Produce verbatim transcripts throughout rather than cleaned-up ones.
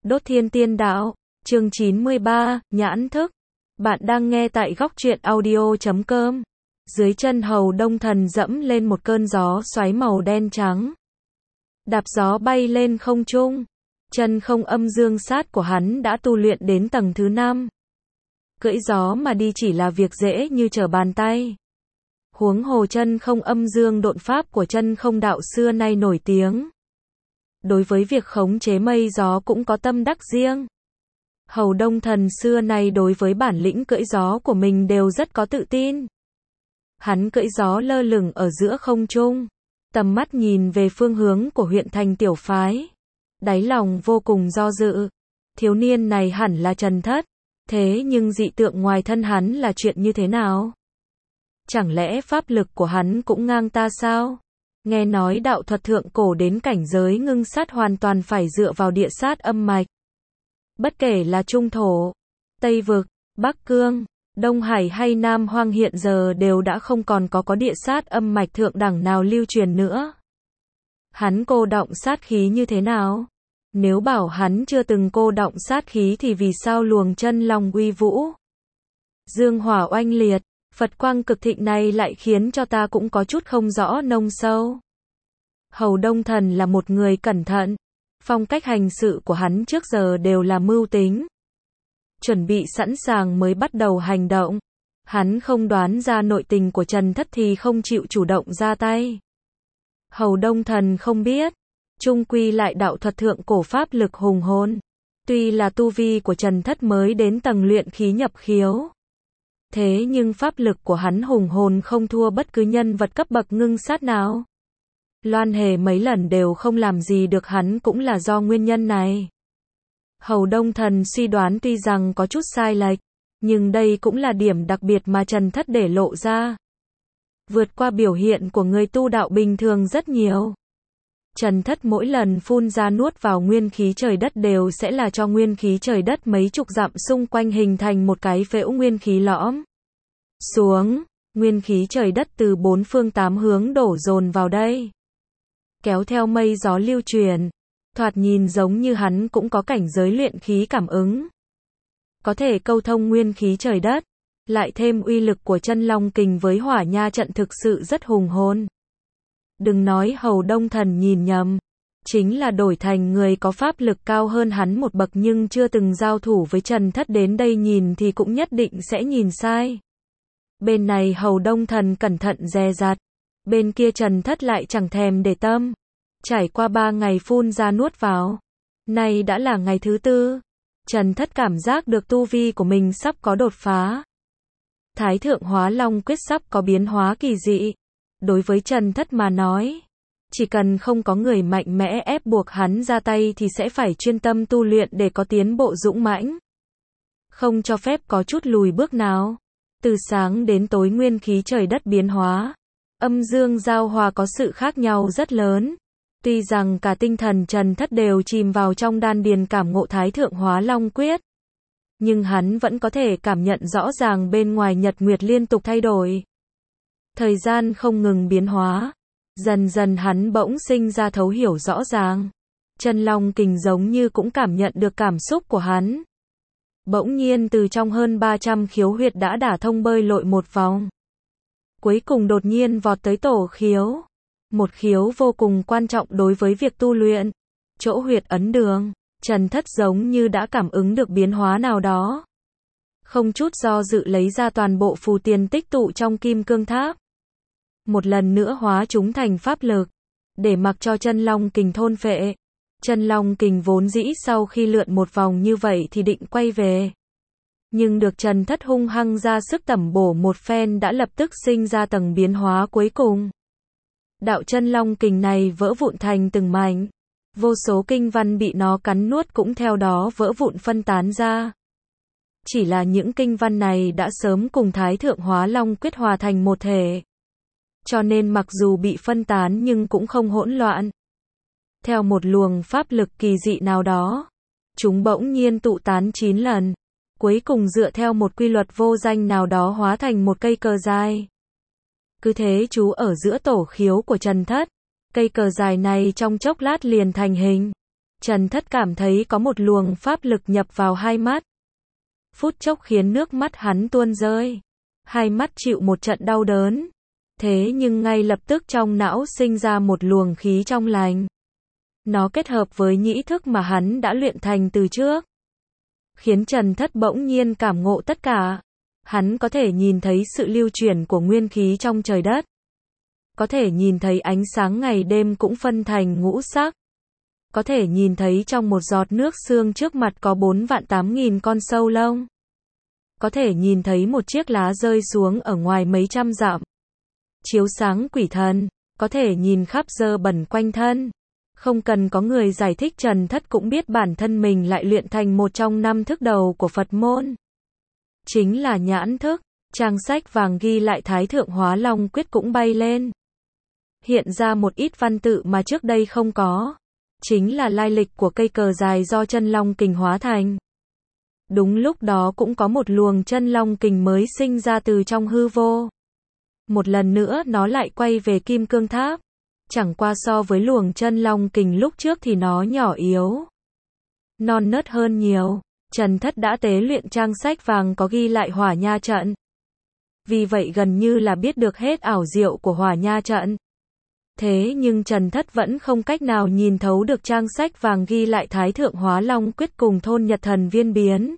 Đốt Thiên Tiên Đạo, chương chín mươi ba, nhãn thức. Bạn đang nghe tại góc truyện audio chấm com. Dưới chân Hầu Đông Thần dẫm lên một cơn gió xoáy màu đen trắng. Đạp gió bay lên không trung. Chân không âm dương sát của hắn đã tu luyện đến tầng thứ năm. Cưỡi gió mà đi chỉ là việc dễ như trở bàn tay. Huống hồ chân không âm dương độn pháp của chân không đạo xưa nay nổi tiếng. Đối với việc khống chế mây gió cũng có tâm đắc riêng. Hầu Đông Thần xưa nay đối với bản lĩnh cưỡi gió của mình đều rất có tự tin. Hắn cưỡi gió lơ lửng ở giữa không trung, tầm mắt nhìn về phương hướng của huyện thành tiểu phái. Đáy lòng vô cùng do dự. Thiếu niên này hẳn là Trần Thất, thế nhưng dị tượng ngoài thân hắn là chuyện như thế nào? Chẳng lẽ pháp lực của hắn cũng ngang ta sao? Nghe nói đạo thuật thượng cổ đến cảnh giới ngưng sát hoàn toàn phải dựa vào địa sát âm mạch. Bất kể là Trung Thổ, Tây Vực, Bắc Cương, Đông Hải hay Nam Hoang hiện giờ đều đã không còn có có địa sát âm mạch thượng đẳng nào lưu truyền nữa. Hắn cô đọng sát khí như thế nào? Nếu bảo hắn chưa từng cô đọng sát khí thì vì sao luồng chân long uy vũ, dương hỏa oanh liệt, Phật quang cực thịnh này lại khiến cho ta cũng có chút không rõ nông sâu. Hầu Đông Thần là một người cẩn thận. Phong cách hành sự của hắn trước giờ đều là mưu tính. Chuẩn bị sẵn sàng mới bắt đầu hành động. Hắn không đoán ra nội tình của Trần Thất thì không chịu chủ động ra tay. Hầu Đông Thần không biết. Chung quy lại đạo thuật thượng cổ pháp lực hùng hồn. Tuy là tu vi của Trần Thất mới đến tầng luyện khí nhập khiếu. Thế nhưng pháp lực của hắn hùng hồn không thua bất cứ nhân vật cấp bậc ngưng sát nào. Loan Hề mấy lần đều không làm gì được hắn cũng là do nguyên nhân này. Hầu Đông Thần suy đoán tuy rằng có chút sai lệch, nhưng đây cũng là điểm đặc biệt mà Trần Thất để lộ ra. Vượt qua biểu hiện của người tu đạo bình thường rất nhiều. Trần Thất mỗi lần phun ra nuốt vào nguyên khí trời đất đều sẽ là cho nguyên khí trời đất mấy chục dặm xung quanh hình thành một cái phễu nguyên khí lõm xuống, nguyên khí trời đất từ bốn phương tám hướng đổ dồn vào đây. Kéo theo mây gió lưu truyền, thoạt nhìn giống như hắn cũng có cảnh giới luyện khí cảm ứng. Có thể câu thông nguyên khí trời đất, lại thêm uy lực của chân long kình với hỏa nha trận thực sự rất hùng hồn. Đừng nói Hầu Đông Thần nhìn nhầm, chính là đổi thành người có pháp lực cao hơn hắn một bậc nhưng chưa từng giao thủ với Trần Thất đến đây nhìn thì cũng nhất định sẽ nhìn sai. Bên này Hầu Đông Thần cẩn thận dè dặt, bên kia Trần Thất lại chẳng thèm để tâm. Trải qua ba ngày phun ra nuốt vào, nay đã là ngày thứ tư. Trần Thất cảm giác được tu vi của mình sắp có đột phá. Thái thượng hóa long quyết sắp có biến hóa kỳ dị. Đối với Trần Thất mà nói, chỉ cần không có người mạnh mẽ ép buộc hắn ra tay thì sẽ phải chuyên tâm tu luyện để có tiến bộ dũng mãnh. Không cho phép có chút lùi bước nào. Từ sáng đến tối nguyên khí trời đất biến hóa, âm dương giao hòa có sự khác nhau rất lớn. Tuy rằng cả tinh thần Trần Thất đều chìm vào trong đan điền cảm ngộ Thái thượng hóa long quyết, nhưng hắn vẫn có thể cảm nhận rõ ràng bên ngoài nhật nguyệt liên tục thay đổi. Thời gian không ngừng biến hóa, dần dần hắn bỗng sinh ra thấu hiểu rõ ràng. Chân long kình giống như cũng cảm nhận được cảm xúc của hắn. Bỗng nhiên từ trong hơn ba trăm khiếu huyệt đã đả thông bơi lội một vòng. Cuối cùng đột nhiên vọt tới tổ khiếu. Một khiếu vô cùng quan trọng đối với việc tu luyện. Chỗ huyệt ấn đường, Trần Thất giống như đã cảm ứng được biến hóa nào đó. Không chút do dự lấy ra toàn bộ phù tiền tích tụ trong kim cương tháp. Một lần nữa hóa chúng thành pháp lực, để mặc cho chân long kình thôn phệ. Chân long kình vốn dĩ sau khi lượn một vòng như vậy thì định quay về. Nhưng được Trần Thất hung hăng ra sức tẩm bổ một phen đã lập tức sinh ra tầng biến hóa cuối cùng. Đạo chân long kình này vỡ vụn thành từng mảnh. Vô số kinh văn bị nó cắn nuốt cũng theo đó vỡ vụn phân tán ra. Chỉ là những kinh văn này đã sớm cùng Thái thượng hóa long quyết hòa thành một thể. Cho nên mặc dù bị phân tán nhưng cũng không hỗn loạn. Theo một luồng pháp lực kỳ dị nào đó, chúng bỗng nhiên tụ tán chín lần. Cuối cùng dựa theo một quy luật vô danh nào đó hóa thành một cây cờ dài. Cứ thế chú ở giữa tổ khiếu của Trần Thất. Cây cờ dài này trong chốc lát liền thành hình. Trần Thất cảm thấy có một luồng pháp lực nhập vào hai mắt. Phút chốc khiến nước mắt hắn tuôn rơi. Hai mắt chịu một trận đau đớn. Thế nhưng ngay lập tức trong não sinh ra một luồng khí trong lành. Nó kết hợp với nhĩ thức mà hắn đã luyện thành từ trước. Khiến Trần Thất bỗng nhiên cảm ngộ tất cả. Hắn có thể nhìn thấy sự lưu chuyển của nguyên khí trong trời đất. Có thể nhìn thấy ánh sáng ngày đêm cũng phân thành ngũ sắc. Có thể nhìn thấy trong một giọt nước sương trước mặt có bốn vạn tám nghìn con sâu lông. Có thể nhìn thấy một chiếc lá rơi xuống ở ngoài mấy trăm dặm. Chiếu sáng quỷ thần. Có thể nhìn khắp dơ bẩn quanh thân. Không cần có người giải thích, Trần Thất cũng biết bản thân mình lại luyện thành một trong năm thức đầu của Phật môn. Chính là nhãn thức. Trang sách vàng ghi lại Thái Thượng Hóa Long Quyết cũng bay lên. Hiện ra một ít văn tự mà trước đây không có. Chính là lai lịch của cây cờ dài do chân long kình hóa thành. Đúng lúc đó cũng có một luồng chân long kình mới sinh ra từ trong hư vô. Một lần nữa nó lại quay về Kim Cương Tháp. Chẳng qua so với luồng chân long kình lúc trước thì nó nhỏ yếu, non nớt hơn nhiều. Trần Thất đã tế luyện trang sách vàng có ghi lại Hỏa Nha trận. Vì vậy gần như là biết được hết ảo diệu của Hỏa Nha trận. Thế nhưng Trần Thất vẫn không cách nào nhìn thấu được trang sách vàng ghi lại Thái Thượng Hóa Long Quyết cùng Thôn Nhật Thần Viên biến.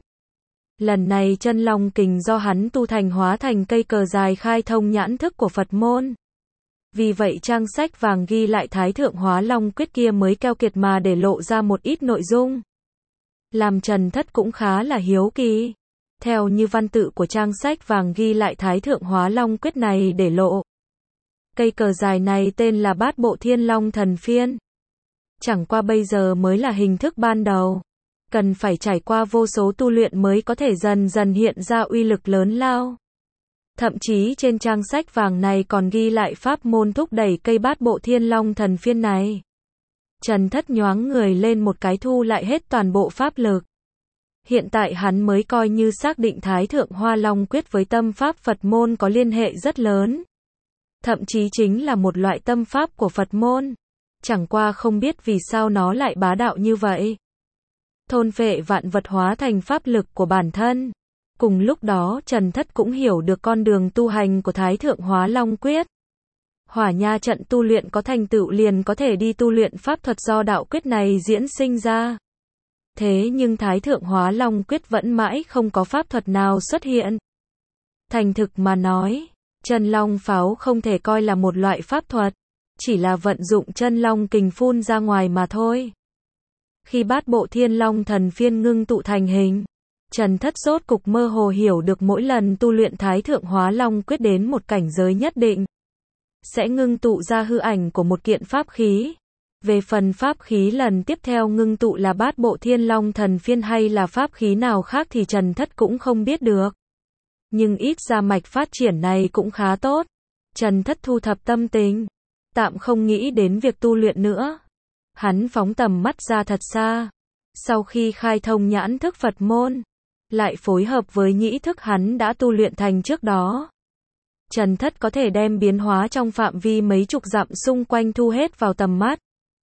Lần này chân long kình do hắn tu thành hóa thành cây cờ dài khai thông nhãn thức của Phật môn. Vì vậy trang sách vàng ghi lại Thái Thượng Hóa Long Quyết kia mới keo kiệt mà để lộ ra một ít nội dung. Làm Trần Thất cũng khá là hiếu kỳ. Theo như văn tự của trang sách vàng ghi lại Thái Thượng Hóa Long Quyết này để lộ. Cây cờ dài này tên là Bát Bộ Thiên Long Thần Phiên. Chẳng qua bây giờ mới là hình thức ban đầu. Cần phải trải qua vô số tu luyện mới có thể dần dần hiện ra uy lực lớn lao. Thậm chí trên trang sách vàng này còn ghi lại pháp môn thúc đẩy cây Bát Bộ Thiên Long Thần Phiên này. Trần Thất nhoáng người lên một cái thu lại hết toàn bộ pháp lực. Hiện tại hắn mới coi như xác định Thái Thượng Hóa Long Quyết với tâm pháp Phật môn có liên hệ rất lớn. Thậm chí chính là một loại tâm pháp của Phật môn. Chẳng qua không biết vì sao nó lại bá đạo như vậy. Thôn phệ vạn vật hóa thành pháp lực của bản thân. Cùng lúc đó Trần Thất cũng hiểu được con đường tu hành của Thái Thượng Hóa Long Quyết. Hỏa Nha trận tu luyện có thành tựu liền có thể đi tu luyện pháp thuật do đạo quyết này diễn sinh ra. Thế nhưng Thái Thượng Hóa Long Quyết vẫn mãi không có pháp thuật nào xuất hiện. Thành thực mà nói, chân long pháo không thể coi là một loại pháp thuật, chỉ là vận dụng chân long kình phun ra ngoài mà thôi. Khi Bát Bộ Thiên Long Thần Phiên ngưng tụ thành hình, Trần Thất rốt cục mơ hồ hiểu được mỗi lần tu luyện Thái Thượng Hóa Long Quyết đến một cảnh giới nhất định, sẽ ngưng tụ ra hư ảnh của một kiện pháp khí. Về phần pháp khí lần tiếp theo ngưng tụ là Bát Bộ Thiên Long Thần Phiên hay là pháp khí nào khác thì Trần Thất cũng không biết được. Nhưng ít ra mạch phát triển này cũng khá tốt. Trần Thất thu thập tâm tình, tạm không nghĩ đến việc tu luyện nữa. Hắn phóng tầm mắt ra thật xa. Sau khi khai thông nhãn thức Phật môn, lại phối hợp với nhĩ thức hắn đã tu luyện thành trước đó, Trần Thất có thể đem biến hóa trong phạm vi mấy chục dặm xung quanh thu hết vào tầm mắt.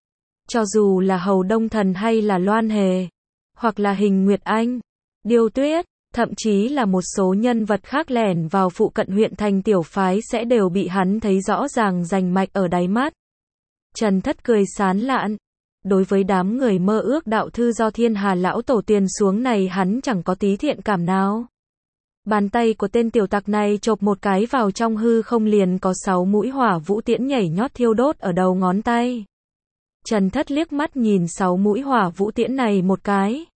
Cho dù là Hầu Đông Thần hay là Loan Hề, hoặc là Hình Nguyệt Anh, Điêu Tuyết, thậm chí là một số nhân vật khác lẻn vào phụ cận huyện thành tiểu phái sẽ đều bị hắn thấy rõ ràng rành mạch ở đáy mắt. Trần Thất cười sán lạn. Đối với đám người mơ ước đạo thư do Thiên Hà lão tổ tiền xuống này hắn chẳng có tí thiện cảm nào. Bàn tay của tên tiểu tặc này chộp một cái vào trong hư không liền có sáu mũi hỏa vũ tiễn nhảy nhót thiêu đốt ở đầu ngón tay. Trần Thất liếc mắt nhìn sáu mũi hỏa vũ tiễn này một cái.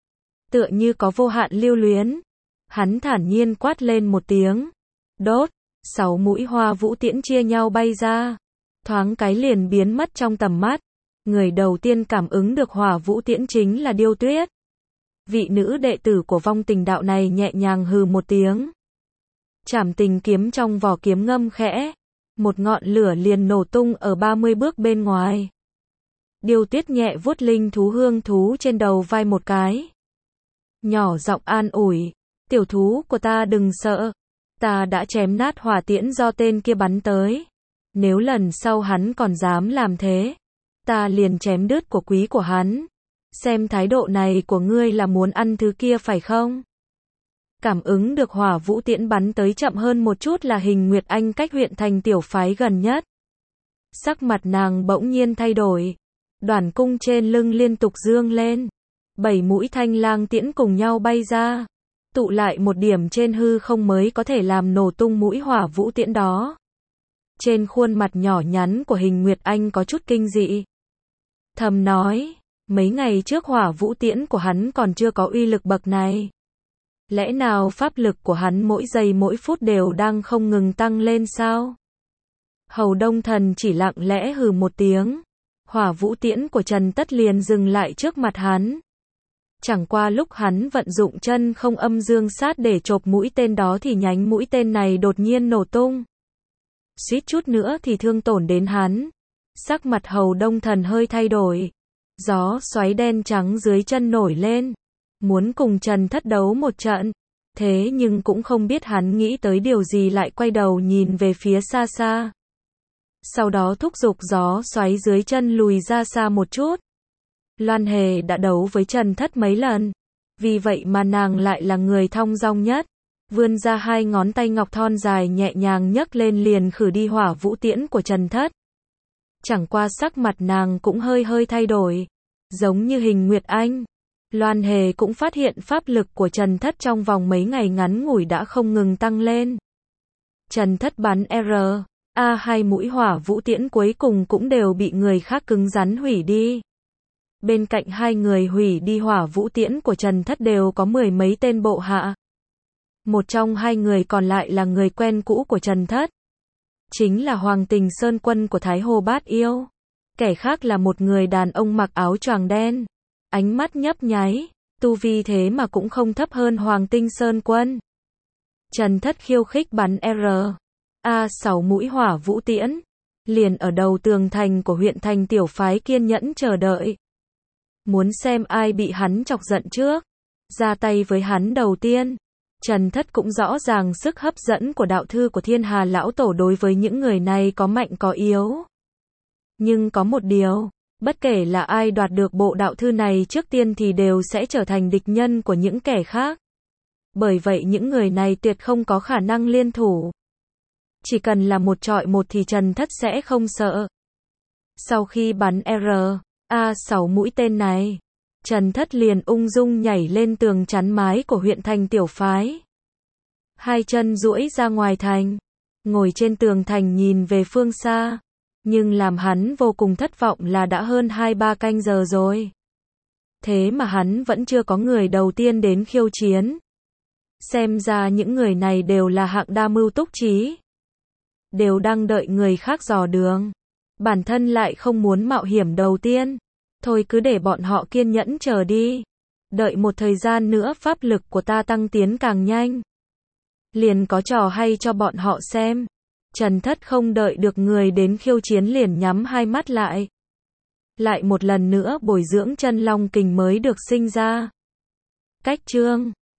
Tựa như có vô hạn lưu luyến. Hắn thản nhiên quát lên một tiếng. Đốt, sáu mũi hỏa vũ tiễn chia nhau bay ra. Thoáng cái liền biến mất trong tầm mắt. Người đầu tiên cảm ứng được hỏa vũ tiễn chính là Điêu Tuyết. Vị nữ đệ tử của Vong Tình đạo này nhẹ nhàng hừ một tiếng. Trảm Tình kiếm trong vỏ kiếm ngâm khẽ. Một ngọn lửa liền nổ tung ở ba mươi bước bên ngoài. Điêu Tuyết nhẹ vuốt linh thú hương thú trên đầu vai một cái. Nhỏ giọng an ủi. Tiểu thú của ta đừng sợ. Ta đã chém nát hỏa tiễn do tên kia bắn tới. Nếu lần sau hắn còn dám làm thế, ta liền chém đứt của quý của hắn. Xem thái độ này của ngươi là muốn ăn thứ kia phải không? Cảm ứng được hỏa vũ tiễn bắn tới chậm hơn một chút là Hình Nguyệt Anh cách huyện thành tiểu phái gần nhất. Sắc mặt nàng bỗng nhiên thay đổi. Đoàn cung trên lưng liên tục dương lên. Bảy mũi thanh lang tiễn cùng nhau bay ra. Tụ lại một điểm trên hư không mới có thể làm nổ tung mũi hỏa vũ tiễn đó. Trên khuôn mặt nhỏ nhắn của Hình Nguyệt Anh có chút kinh dị. Thầm nói, mấy ngày trước hỏa vũ tiễn của hắn còn chưa có uy lực bậc này. Lẽ nào pháp lực của hắn mỗi giây mỗi phút đều đang không ngừng tăng lên sao? Hầu Đông Thần chỉ lặng lẽ hừ một tiếng. Hỏa vũ tiễn của Trần Tất liền dừng lại trước mặt hắn. Chẳng qua lúc hắn vận dụng chân không âm dương sát để chộp mũi tên đó thì nhánh mũi tên này đột nhiên nổ tung. Suýt chút nữa thì thương tổn đến hắn. Sắc mặt Hầu Đông Thần hơi thay đổi. Gió xoáy đen trắng dưới chân nổi lên. Muốn cùng Trần Thất đấu một trận. Thế nhưng cũng không biết hắn nghĩ tới điều gì lại quay đầu nhìn về phía xa xa. Sau đó thúc giục gió xoáy dưới chân lùi ra xa một chút. Loan Hề đã đấu với Trần Thất mấy lần. Vì vậy mà nàng lại là người thong dong nhất. Vươn ra hai ngón tay ngọc thon dài nhẹ nhàng nhấc lên liền khử đi hỏa vũ tiễn của Trần Thất. Chẳng qua sắc mặt nàng cũng hơi hơi thay đổi. Giống như Hình Nguyệt Anh. Loan Hề cũng phát hiện pháp lực của Trần Thất trong vòng mấy ngày ngắn ngủi đã không ngừng tăng lên. Trần Thất bắn R, A hai mũi hỏa vũ tiễn cuối cùng cũng đều bị người khác cứng rắn hủy đi. Bên cạnh hai người hủy đi hỏa vũ tiễn của Trần Thất đều có mười mấy tên bộ hạ. Một trong hai người còn lại là người quen cũ của Trần Thất. Chính là Hoàng Tình Sơn Quân của Thái Hồ Bát Yêu. Kẻ khác là một người đàn ông mặc áo choàng đen. Ánh mắt nhấp nháy, tu vi thế mà cũng không thấp hơn Hoàng Tinh Sơn Quân. Trần Thất khiêu khích bắn R, A sáu mũi hỏa vũ tiễn. Liền ở đầu tường thành của huyện thành tiểu phái kiên nhẫn chờ đợi. Muốn xem ai bị hắn chọc giận trước. Ra tay với hắn đầu tiên. Trần Thất cũng rõ ràng sức hấp dẫn của đạo thư của Thiên Hà Lão Tổ đối với những người này có mạnh có yếu. Nhưng có một điều, bất kể là ai đoạt được bộ đạo thư này trước tiên thì đều sẽ trở thành địch nhân của những kẻ khác. Bởi vậy những người này tuyệt không có khả năng liên thủ. Chỉ cần là một trọi một thì Trần Thất sẽ không sợ. Sau khi bắn R, A sáu mũi tên này, Trần Thất liền ung dung nhảy lên tường chắn mái của huyện thành tiểu phái. Hai chân duỗi ra ngoài thành, ngồi trên tường thành nhìn về phương xa. Nhưng làm hắn vô cùng thất vọng là đã hơn hai ba canh giờ rồi. Thế mà hắn vẫn chưa có người đầu tiên đến khiêu chiến. Xem ra những người này đều là hạng đa mưu túc trí. Đều đang đợi người khác dò đường. Bản thân lại không muốn mạo hiểm đầu tiên. Thôi cứ để bọn họ kiên nhẫn chờ đi. Đợi một thời gian nữa pháp lực của ta tăng tiến càng nhanh. Liền có trò hay cho bọn họ xem. Trần Thất không đợi được người đến khiêu chiến liền nhắm hai mắt lại. Lại một lần nữa bồi dưỡng chân long kình mới được sinh ra. Cách chương